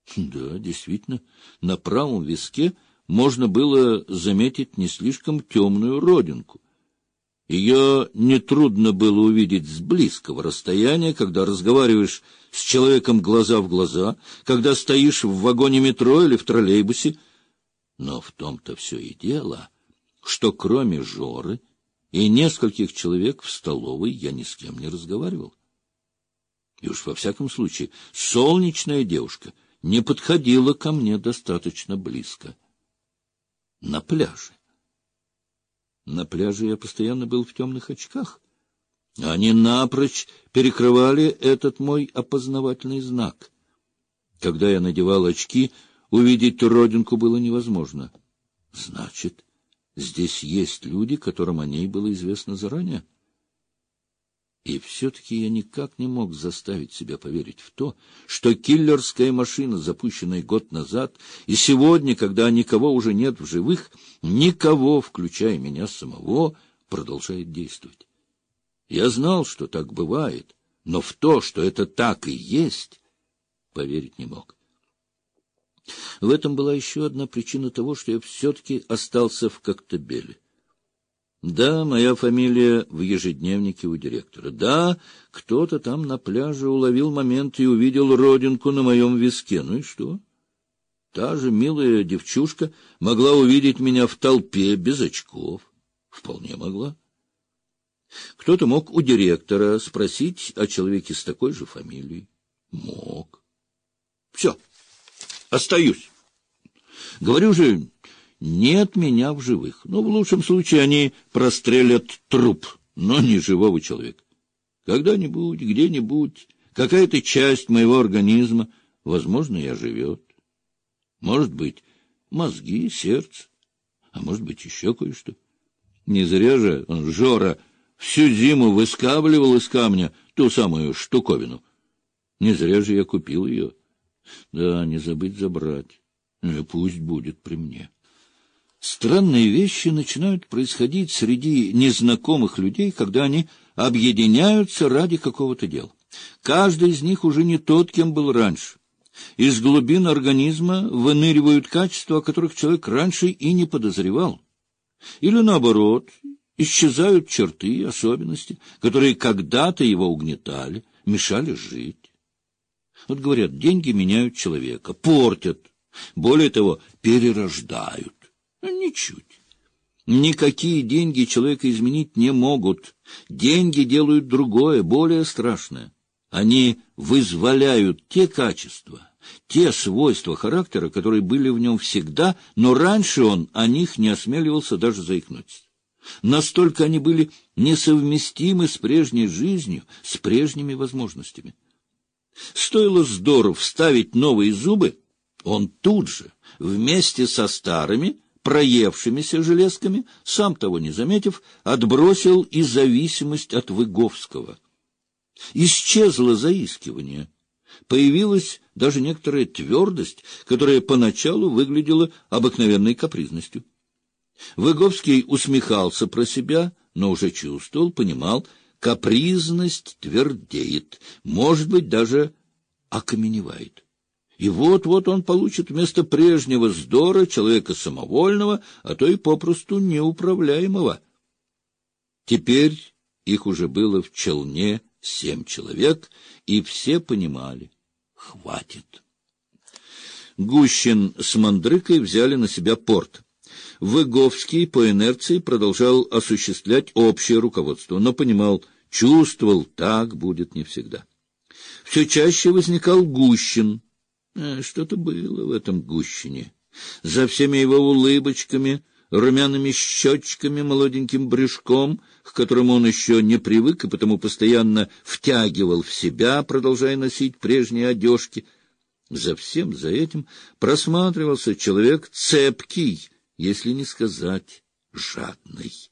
Да, действительно, на правом виске можно было заметить не слишком темную родинку. Ее нетрудно было увидеть с близкого расстояния, когда разговариваешь с человеком глаза в глаза, когда стоишь в вагоне метро или в троллейбусе. Но в том-то все и дело, что кроме Жоры и нескольких человек в столовой я ни с кем не разговаривал. И уж во всяком случае солнечная девушка не подходила ко мне достаточно близко. На пляже. На пляже я постоянно был в темных очках. Они напрочь перекрывали этот мой опознавательный знак. Когда я надевал очки, увидеть родинку было невозможно. Значит, здесь есть люди, которым о ней было известно заранее. И все-таки я никак не мог заставить себя поверить в то, что киллерская машина, запущенная год назад, и сегодня, когда никого уже нет в живых, никого, включая меня самого, продолжает действовать. Я знал, что так бывает, но в то, что это так и есть, поверить не мог. В этом была еще одна причина того, что я все-таки остался в Коктебеле. Да, моя фамилия в ежедневнике у директора. Да, кто-то там на пляже уловил момент и увидел родинку на моем виске. Ну и что? Та же милая девчушка могла увидеть меня в толпе без очков. Вполне могла. Кто-то мог у директора спросить о человеке с такой же фамилией. Мог. Все, остаюсь. Говорю же... Нет меня в живых. Но в лучшем случае они прострелят труп, но не живого человека. Когда-нибудь, где-нибудь, какая-то часть моего организма, возможно, и оживет. Может быть, мозги, сердце, а может быть, еще кое-что. Не зря же Жора всю зиму выскабливал из камня ту самую штуковину. Не зря же я купил ее. Да, не забыть забрать. Пусть будет при мне. Странные вещи начинают происходить среди незнакомых людей, когда они объединяются ради какого-то дела. Каждый из них уже не тот, кем был раньше. Из глубин организма выныривают качества, о которых человек раньше и не подозревал. Или наоборот, исчезают черты, особенности, которые когда-то его угнетали, мешали жить. Вот говорят, деньги меняют человека, портят, более того, перерождают. Ничуть. Никакие деньги человека изменить не могут. Деньги делают другое, более страшное. Они вызволяют те качества, те свойства характера, которые были в нем всегда, но раньше он о них не осмеливался даже заикнуться. Настолько они были несовместимы с прежней жизнью, с прежними возможностями. Стоило здорово вставить новые зубы, он тут же, вместе со старыми, проевшимися железками, сам того не заметив, отбросил и зависимость от Выговского. Исчезло заискивание. Появилась даже некоторая твердость, которая поначалу выглядела обыкновенной капризностью. Выговский усмехался про себя, но уже чувствовал, понимал, капризность твердеет, может быть, даже окаменевает. И вот-вот он получит вместо прежнего вздора человека самовольного, а то и попросту неуправляемого. Теперь их уже было в челне 7 человек, и все понимали — хватит. Гущин с Мандрыкой взяли на себя порт. Выговский по инерции продолжал осуществлять общее руководство, но понимал, чувствовал, так будет не всегда. Все чаще возникал Гущин. Что-то было в этом Гущине. За всеми его улыбочками, румяными щечками, молоденьким брюшком, к которому он еще не привык и потому постоянно втягивал в себя, продолжая носить прежние одежки, за всем за этим просматривался человек цепкий, если не сказать жадный.